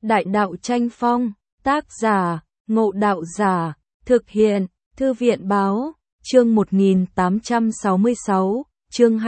Đại đạo tranh phong, tác giả, Ngộ Đạo Giả, thực hiện, Thư viện báo, chương 1866, chương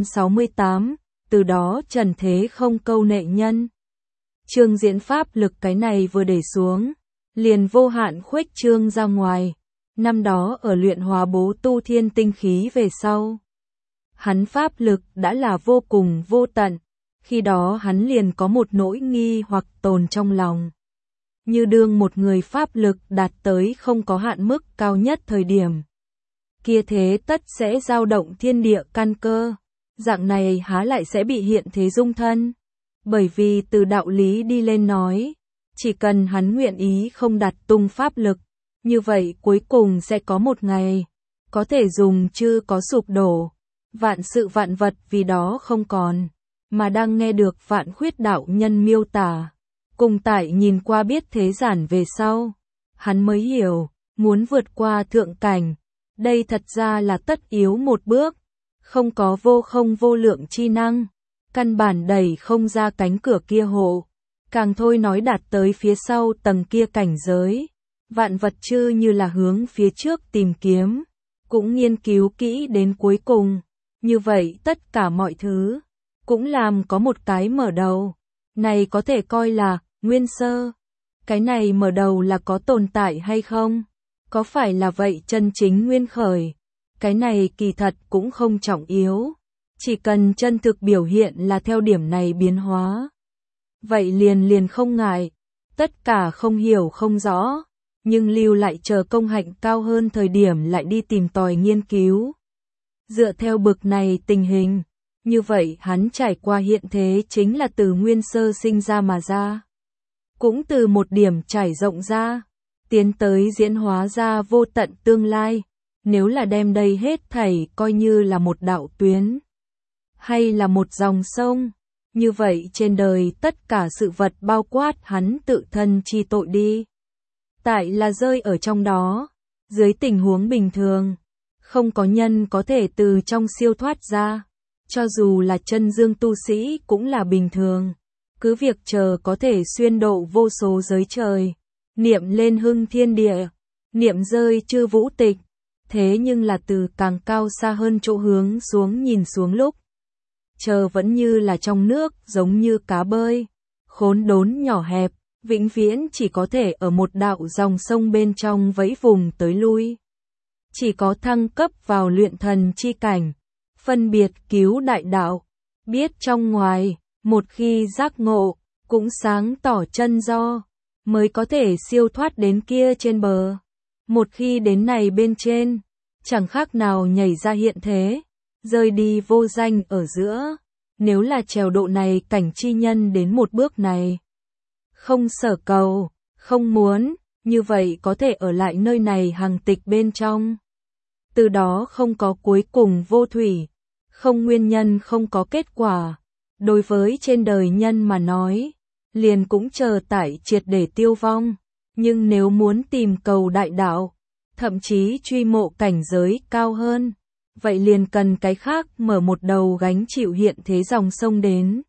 268, từ đó trần thế không câu nệ nhân. Chương diễn pháp lực cái này vừa để xuống, liền vô hạn khuếch trương ra ngoài. Năm đó ở luyện hóa bố tu thiên tinh khí về sau, hắn pháp lực đã là vô cùng vô tận, khi đó hắn liền có một nỗi nghi hoặc tồn trong lòng. Như đương một người pháp lực đạt tới không có hạn mức cao nhất thời điểm, kia thế tất sẽ dao động thiên địa căn cơ, dạng này há lại sẽ bị hiện thế dung thân. Bởi vì từ đạo lý đi lên nói, chỉ cần hắn nguyện ý không đặt tung pháp lực, như vậy cuối cùng sẽ có một ngày, có thể dùng chư có sụp đổ, vạn sự vạn vật vì đó không còn, mà đang nghe được Vạn Khuyết đạo nhân miêu tả. Cùng tại nhìn qua biết thế giản về sau, hắn mới hiểu, muốn vượt qua thượng cảnh, đây thật ra là tất yếu một bước, không có vô không vô lượng chi năng, căn bản đẩy không ra cánh cửa kia hộ, càng thôi nói đạt tới phía sau tầng kia cảnh giới, vạn vật chư như là hướng phía trước tìm kiếm, cũng nghiên cứu kỹ đến cuối cùng, như vậy tất cả mọi thứ, cũng làm có một cái mở đầu, này có thể coi là nguyên sơ. Cái này mở đầu là có tồn tại hay không? Có phải là vậy chân chính nguyên khởi? Cái này kỳ thật cũng không trọng yếu. Chỉ cần chân thực biểu hiện là theo điểm này biến hóa. Vậy liền không ngại. Tất cả không hiểu không rõ. Nhưng lưu lại chờ công hạnh cao hơn thời điểm lại đi tìm tòi nghiên cứu. Dựa theo bực này tình hình. Như vậy hắn trải qua hiện thế chính là từ nguyên sơ sinh ra mà ra. Cũng từ một điểm trải rộng ra, tiến tới diễn hóa ra vô tận tương lai, nếu là đem đây hết thảy coi như là một đạo tuyến, hay là một dòng sông, như vậy trên đời tất cả sự vật bao quát hắn tự thân chi tội đi. Tại là rơi ở trong đó, dưới tình huống bình thường, không có nhân có thể từ trong siêu thoát ra, cho dù là chân dương tu sĩ cũng là bình thường. Cứ việc chờ có thể xuyên độ vô số giới trời, niệm lên hưng thiên địa, niệm rơi chư vũ tịch, thế nhưng là từ càng cao xa hơn chỗ hướng xuống nhìn xuống lúc, chờ vẫn như là trong nước giống như cá bơi, khốn đốn nhỏ hẹp, vĩnh viễn chỉ có thể ở một đạo dòng sông bên trong vẫy vùng tới lui. Chỉ có thăng cấp vào luyện thần chi cảnh, phân biệt cứu đại đạo, biết trong ngoài. Một khi giác ngộ, cũng sáng tỏ chân do, mới có thể siêu thoát đến kia trên bờ. Một khi đến này bên trên, chẳng khác nào nhảy ra hiện thế, rơi đi vô danh ở giữa. Nếu là trèo độ này cảnh chi nhân đến một bước này, không sở cầu, không muốn, như vậy có thể ở lại nơi này hằng tịch bên trong. Từ đó không có cuối cùng vô thủy, không nguyên nhân không có kết quả. Đối với trên đời nhân mà nói, liền cũng chờ tại triệt để tiêu vong, nhưng nếu muốn tìm cầu đại đạo, thậm chí truy mộ cảnh giới cao hơn, vậy liền cần cái khác mở một đầu gánh chịu hiện thế dòng sông đến.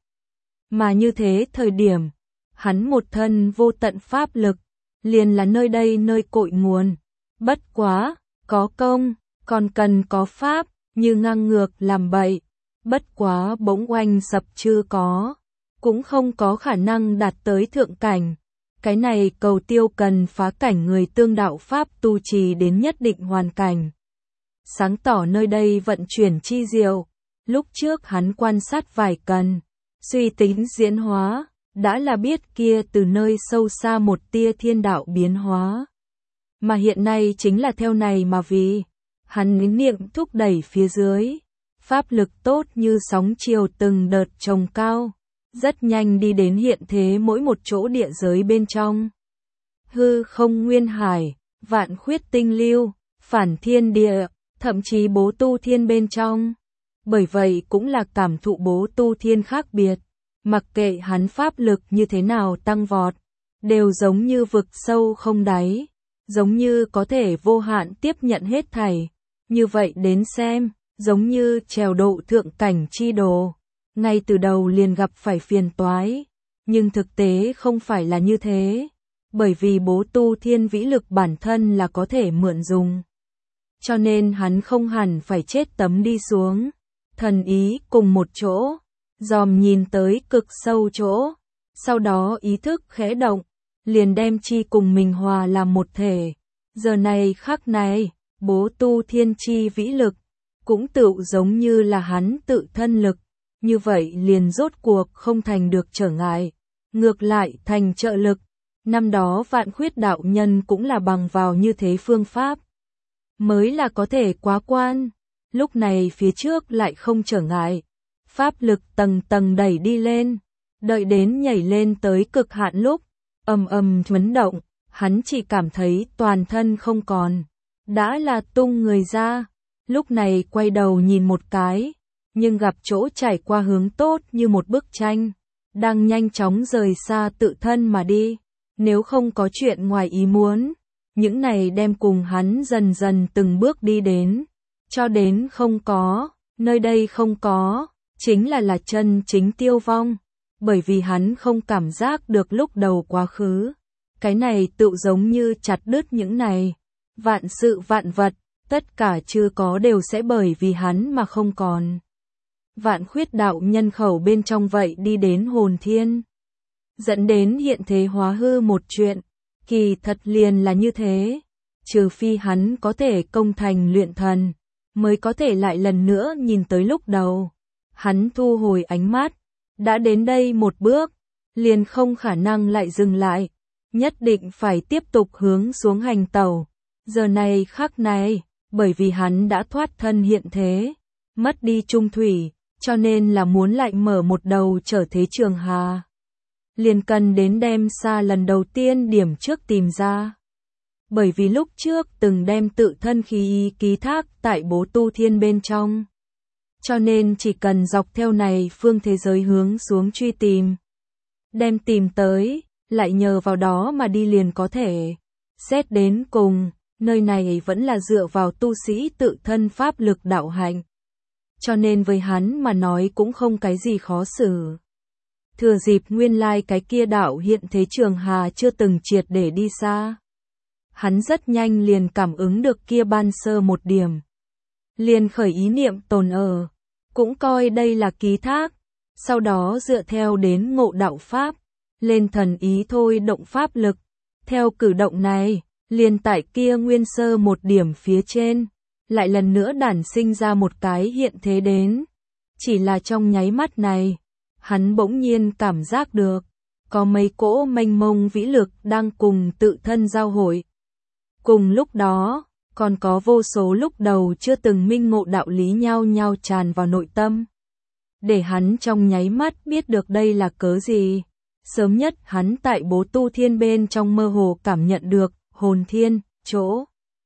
Mà như thế thời điểm, hắn một thân vô tận pháp lực, liền là nơi đây nơi cội nguồn, bất quá, có công, còn cần có pháp, như ngang ngược làm bậy. Bất quá bỗng oanh sập chưa có, cũng không có khả năng đạt tới thượng cảnh. Cái này cầu tiêu cần phá cảnh người tương đạo pháp tu trì đến nhất định hoàn cảnh. Sáng tỏ nơi đây vận chuyển chi diệu, lúc trước hắn quan sát vài cần, suy tính diễn hóa, đã là biết kia từ nơi sâu xa một tia thiên đạo biến hóa. Mà hiện nay chính là theo này mà vì, hắn niệm thúc đẩy phía dưới. Pháp lực tốt như sóng chiều từng đợt trồng cao, rất nhanh đi đến hiện thế mỗi một chỗ địa giới bên trong. Hư không nguyên hải, vạn khuyết tinh lưu, phản thiên địa, thậm chí bố tu thiên bên trong. Bởi vậy cũng là cảm thụ bố tu thiên khác biệt, mặc kệ hắn pháp lực như thế nào tăng vọt, đều giống như vực sâu không đáy, giống như có thể vô hạn tiếp nhận hết thảy. Như vậy đến xem. Giống như trèo độ thượng cảnh chi đồ, ngay từ đầu liền gặp phải phiền toái, Nhưng thực tế không phải là như thế, bởi vì bố tu thiên vĩ lực bản thân là có thể mượn dùng. Cho nên hắn không hẳn phải chết tấm đi xuống, thần ý cùng một chỗ, dòm nhìn tới cực sâu chỗ, sau đó ý thức khẽ động, liền đem chi cùng mình hòa làm một thể. Giờ này khắc này, bố tu thiên chi vĩ lực, cũng tựu giống như là hắn tự thân lực, như vậy liền rốt cuộc không thành được trở ngại, ngược lại thành trợ lực. Năm đó Vạn Khuyết đạo nhân cũng là bằng vào như thế phương pháp, mới là có thể quá quan, lúc này phía trước lại không trở ngại, pháp lực tầng tầng đẩy đi lên, đợi đến nhảy lên tới cực hạn lúc, ầm ầm chấn động, hắn chỉ cảm thấy toàn thân không còn, đã là tung người ra, lúc này quay đầu nhìn một cái, nhưng gặp chỗ trải qua hướng tốt như một bức tranh, đang nhanh chóng rời xa tự thân mà đi, nếu không có chuyện ngoài ý muốn, những này đem cùng hắn dần dần từng bước đi đến, cho đến không có, nơi đây không có, chính là chân chính tiêu vong, bởi vì hắn không cảm giác được lúc đầu quá khứ, cái này tự giống như chặt đứt những này, vạn sự vạn vật, tất cả chưa có đều sẽ bởi vì hắn mà không còn. Vạn Khuyết đạo nhân khẩu bên trong vậy đi đến hồn thiên, dẫn đến hiện thế hóa hư một chuyện, kỳ thật liền là như thế, trừ phi hắn có thể công thành luyện thần, mới có thể lại lần nữa nhìn tới lúc đầu. Hắn thu hồi ánh mắt, đã đến đây một bước, liền không khả năng lại dừng lại, nhất định phải tiếp tục hướng xuống hành tẩu. Giờ này khắc này, bởi vì hắn đã thoát thân hiện thế, mất đi trung thủy, cho nên là muốn lại mở một đầu trở thế trường hà. Liền cần đến đem xa lần đầu tiên điểm trước tìm ra. Bởi vì lúc trước từng đem tự thân khí ý ký thác tại bố tu thiên bên trong. Cho nên chỉ cần dọc theo này phương thế giới hướng xuống truy tìm. Đem tìm tới, lại nhờ vào đó mà đi liền có thể. Xét đến cùng, nơi này vẫn là dựa vào tu sĩ tự thân pháp lực đạo hạnh. Cho nên với hắn mà nói cũng không cái gì khó xử. Thừa dịp nguyên lai cái kia đạo hiện thế trường hà chưa từng triệt để đi xa. Hắn rất nhanh liền cảm ứng được kia ban sơ một điểm. Liền khởi ý niệm tồn ở, cũng coi đây là ký thác, sau đó dựa theo đến ngộ đạo pháp, lên thần ý thôi động pháp lực. Theo cử động này, liền tại kia nguyên sơ một điểm phía trên, lại lần nữa đản sinh ra một cái hiện thế đến. Chỉ là trong nháy mắt này, hắn bỗng nhiên cảm giác được, có mấy cỗ mênh mông vĩ lực đang cùng tự thân giao hội. Cùng lúc đó, còn có vô số lúc đầu chưa từng minh ngộ đạo lý nhau nhau tràn vào nội tâm. Để hắn trong nháy mắt biết được đây là cớ gì. Sớm nhất hắn tại bố tu thiên bên trong mơ hồ cảm nhận được, hồn thiên, chỗ.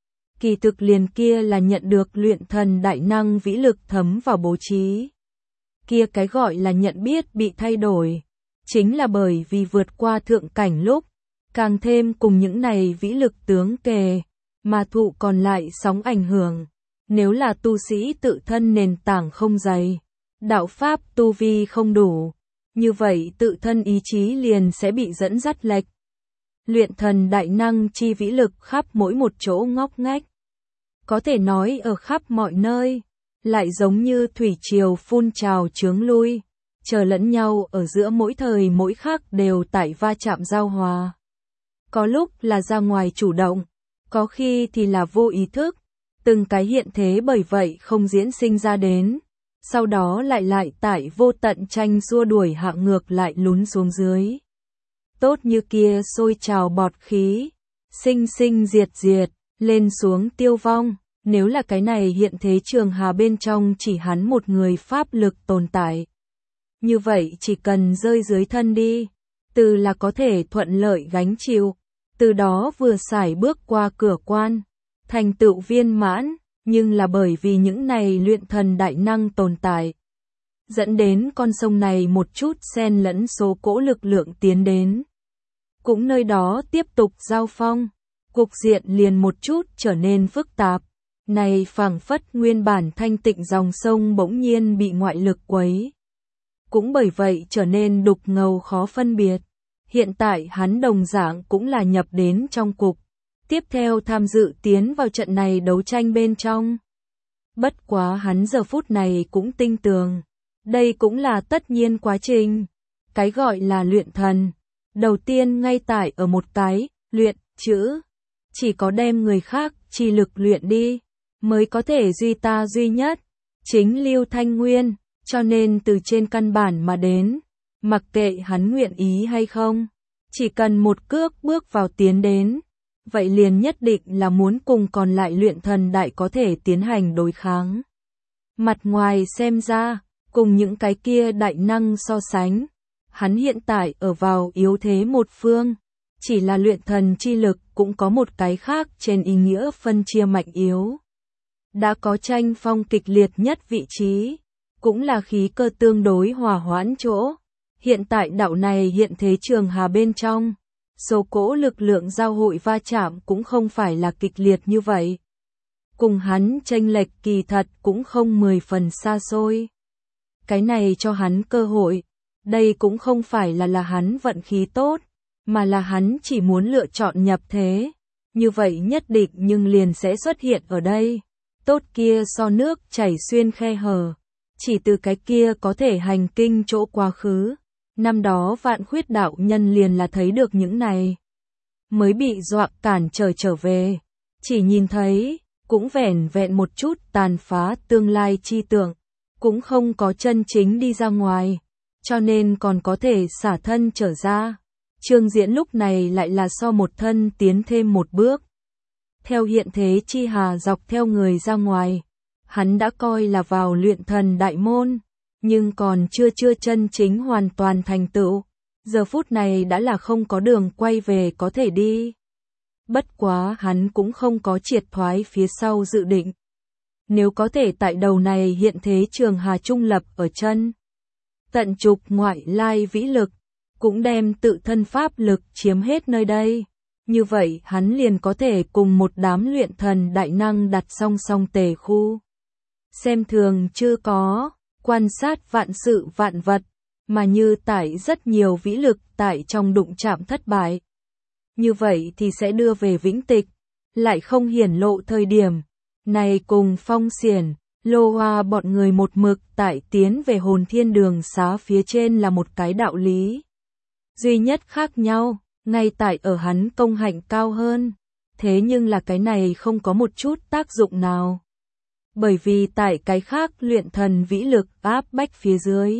Kỳ thực liền kia là nhận được luyện thần đại năng vĩ lực thấm vào bố trí. Kia cái gọi là nhận biết bị thay đổi, chính là bởi vì vượt qua thượng cảnh lúc, càng thêm cùng những này vĩ lực tướng kề, mà thụ còn lại sóng ảnh hưởng. Nếu là tu sĩ tự thân nền tảng không dày, đạo pháp tu vi không đủ, như vậy tự thân ý chí liền sẽ bị dẫn dắt lệch. Luyện thần đại năng chi vĩ lực khắp mỗi một chỗ ngóc ngách. Có thể nói ở khắp mọi nơi, lại giống như thủy triều phun trào chướng lui, chờ lẫn nhau ở giữa mỗi thời mỗi khắc đều tại va chạm giao hòa. Có lúc là ra ngoài chủ động, có khi thì là vô ý thức, từng cái hiện thế bởi vậy không diễn sinh ra đến, sau đó lại tại vô tận tranh xua đuổi hạ ngược lại lún xuống dưới. Tốt như kia sôi trào bọt khí, sinh sinh diệt diệt, lên xuống tiêu vong, nếu là cái này hiện thế trường hà bên trong chỉ hắn một người pháp lực tồn tại. Như vậy chỉ cần rơi dưới thân đi, từ là có thể thuận lợi gánh chịu, từ đó vừa xài bước qua cửa quan, thành tựu viên mãn, nhưng là bởi vì những này luyện thần đại năng tồn tại, dẫn đến con sông này một chút xen lẫn số cỗ lực lượng tiến đến. Cũng nơi đó tiếp tục giao phong, cục diện liền một chút trở nên phức tạp. Này phảng phất nguyên bản thanh tịnh dòng sông bỗng nhiên bị ngoại lực quấy. cũng bởi vậy trở nên đục ngầu khó phân biệt. Hiện tại hắn đồng dạng cũng là nhập đến trong cục, tiếp theo tham dự tiến vào trận này đấu tranh bên trong. Bất quá hắn giờ phút này cũng tinh tường, đây cũng là tất nhiên quá trình. Cái gọi là luyện thần, đầu tiên ngay tại ở một cái, luyện, chữ. Chỉ có đem người khác chi lực luyện đi, mới có thể duy ta duy nhất, chính Lưu Thanh Nguyên, cho nên từ trên căn bản mà đến, mặc kệ hắn nguyện ý hay không, chỉ cần một cước bước vào tiến đến, vậy liền nhất định là muốn cùng còn lại luyện thần đại có thể tiến hành đối kháng. Mặt ngoài xem ra, cùng những cái kia đại năng so sánh, hắn hiện tại ở vào yếu thế một phương, chỉ là luyện thần chi lực cũng có một cái khác trên ý nghĩa phân chia mạnh yếu. Đã có tranh phong kịch liệt nhất vị trí, cũng là khí cơ tương đối hòa hoãn chỗ. Hiện tại đạo này hiện thế trường hà bên trong, số cỗ lực lượng giao hội va chạm cũng không phải là kịch liệt như vậy. Cùng hắn chênh lệch kỳ thật cũng không 10 phần xa xôi. Cái này cho hắn cơ hội, đây cũng không phải là hắn vận khí tốt, mà là hắn chỉ muốn lựa chọn nhập thế. Như vậy nhất định nhưng liền sẽ xuất hiện ở đây. Tốt kia so nước chảy xuyên khe hở, chỉ từ cái kia có thể hành kinh chỗ quá khứ. Năm đó Vạn Khuyết đạo nhân liền là thấy được những này, mới bị dọa cản trở về, chỉ nhìn thấy, cũng vẻn vẹn một chút tàn phá tương lai chi tưởng, cũng không có chân chính đi ra ngoài, cho nên còn có thể xả thân trở ra. Trương Diễn lúc này lại là so một thân tiến thêm một bước. Theo hiện thế chi hà dọc theo người ra ngoài, hắn đã coi là vào luyện thần đại môn, nhưng còn chưa chân chính hoàn toàn thành tựu. Giờ phút này đã là không có đường quay về có thể đi. Bất quá hắn cũng không có triệt thoái phía sau dự định. Nếu có thể tại đầu này hiện thế trường hà trung lập ở chân, tận trục ngoại lai vĩ lực, cũng đem tự thân pháp lực chiếm hết nơi đây. Như vậy hắn liền có thể cùng một đám luyện thần đại năng đặt song song tề khu. Xem thường chưa có, quan sát vạn sự vạn vật, mà như tải rất nhiều vĩ lực tại trong đụng chạm thất bại. Như vậy thì sẽ đưa về vĩnh tịch, lại không hiển lộ thời điểm. Này cùng Phong Xiển, Lô Hoa bọn người một mực tại tiến về hồn thiên đường xá phía trên là một cái đạo lý. Duy nhất khác nhau, ngay tại ở hắn công hạnh cao hơn. Thế nhưng là cái này không có một chút tác dụng nào. Bởi vì tại cái khác luyện thần vĩ lực áp bách phía dưới,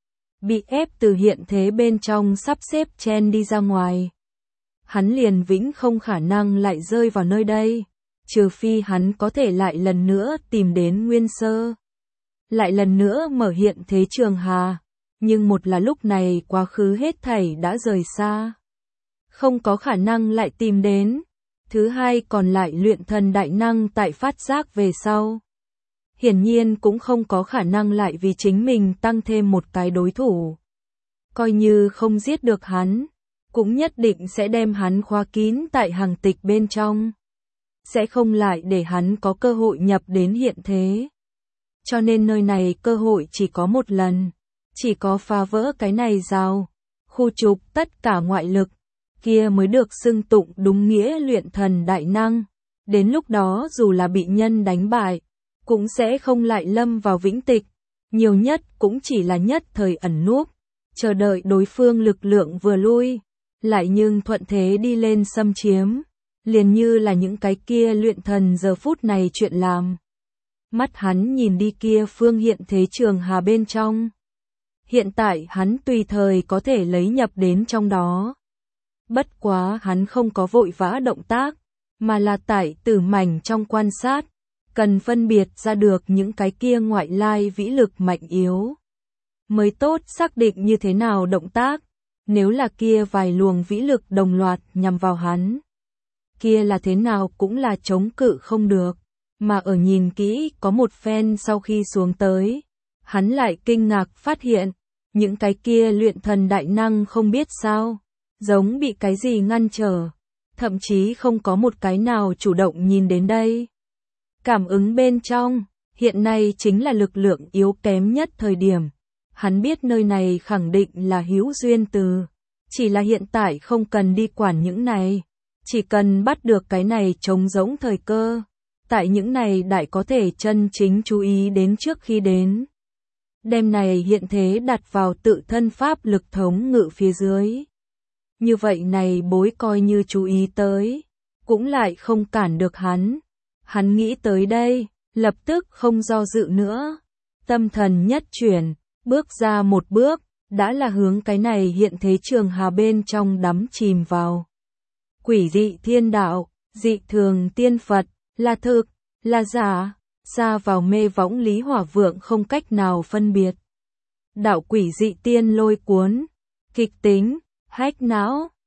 bị ép từ hiện thế bên trong sắp xếp chen đi ra ngoài. Hắn liền vĩnh không khả năng lại rơi vào nơi đây, trừ phi hắn có thể lại lần nữa tìm đến nguyên sơ. Lại lần nữa mở hiện thế trường hà, nhưng một là lúc này quá khứ hết thảy đã rời xa. Không có khả năng lại tìm đến. Thứ hai còn lại luyện thần đại năng tại phát giác về sau. Hiển nhiên cũng không có khả năng lại vì chính mình tăng thêm một cái đối thủ. Coi như không giết được hắn, cũng nhất định sẽ đem hắn khóa kín tại hàng tịch bên trong. Sẽ không lại để hắn có cơ hội nhập đến hiện thế. Cho nên nơi này cơ hội chỉ có một lần. Chỉ có phá vỡ cái này rào, khu trục tất cả ngoại lực, kia mới được xưng tụng đúng nghĩa luyện thần đại năng. Đến lúc đó dù là bị nhân đánh bại, cũng sẽ không lại lâm vào vĩnh tịch, nhiều nhất cũng chỉ là nhất thời ẩn núp, chờ đợi đối phương lực lượng vừa lui, lại nhưng thuận thế đi lên xâm chiếm, liền như là những cái kia luyện thần giờ phút này chuyện làm. Mắt hắn nhìn đi kia phương hiện thế trường hà bên trong. Hiện tại hắn tùy thời có thể lấy nhập đến trong đó. Bất quá hắn không có vội vã động tác, mà là tại tử mảnh trong quan sát, cần phân biệt ra được những cái kia ngoại lai vĩ lực mạnh yếu. Mới tốt xác định như thế nào động tác, nếu là kia vài luồng vĩ lực đồng loạt nhằm vào hắn. Kia là thế nào cũng là chống cự không được, mà ở nhìn kỹ có một phen sau khi xuống tới, hắn lại kinh ngạc phát hiện, những cái kia luyện thần đại năng không biết sao, giống bị cái gì ngăn trở, thậm chí không có một cái nào chủ động nhìn đến đây. Cảm ứng bên trong, hiện nay chính là lực lượng yếu kém nhất thời điểm, Hắn biết nơi này khẳng định là hữu duyên từ, chỉ là hiện tại không cần đi quản những này, chỉ cần bắt được cái này trống rỗng thời cơ, tại những này đại có thể chân chính chú ý đến trước khi đến. Đem này hiện thế đặt vào tự thân pháp lực thống ngự phía dưới. Như vậy này bối coi như chú ý tới, cũng lại không cản được hắn. Hắn nghĩ tới đây, lập tức không do dự nữa. Tâm thần nhất chuyển, bước ra một bước, đã là hướng cái này hiện thế trường hà bên trong đắm chìm vào. Quỷ dị thiên đạo, dị thường tiên Phật, là thực, là giả, xa vào mê võng Lý Hỏa Vượng không cách nào phân biệt. Đạo quỷ dị tiên lôi cuốn, kịch tính, hách não,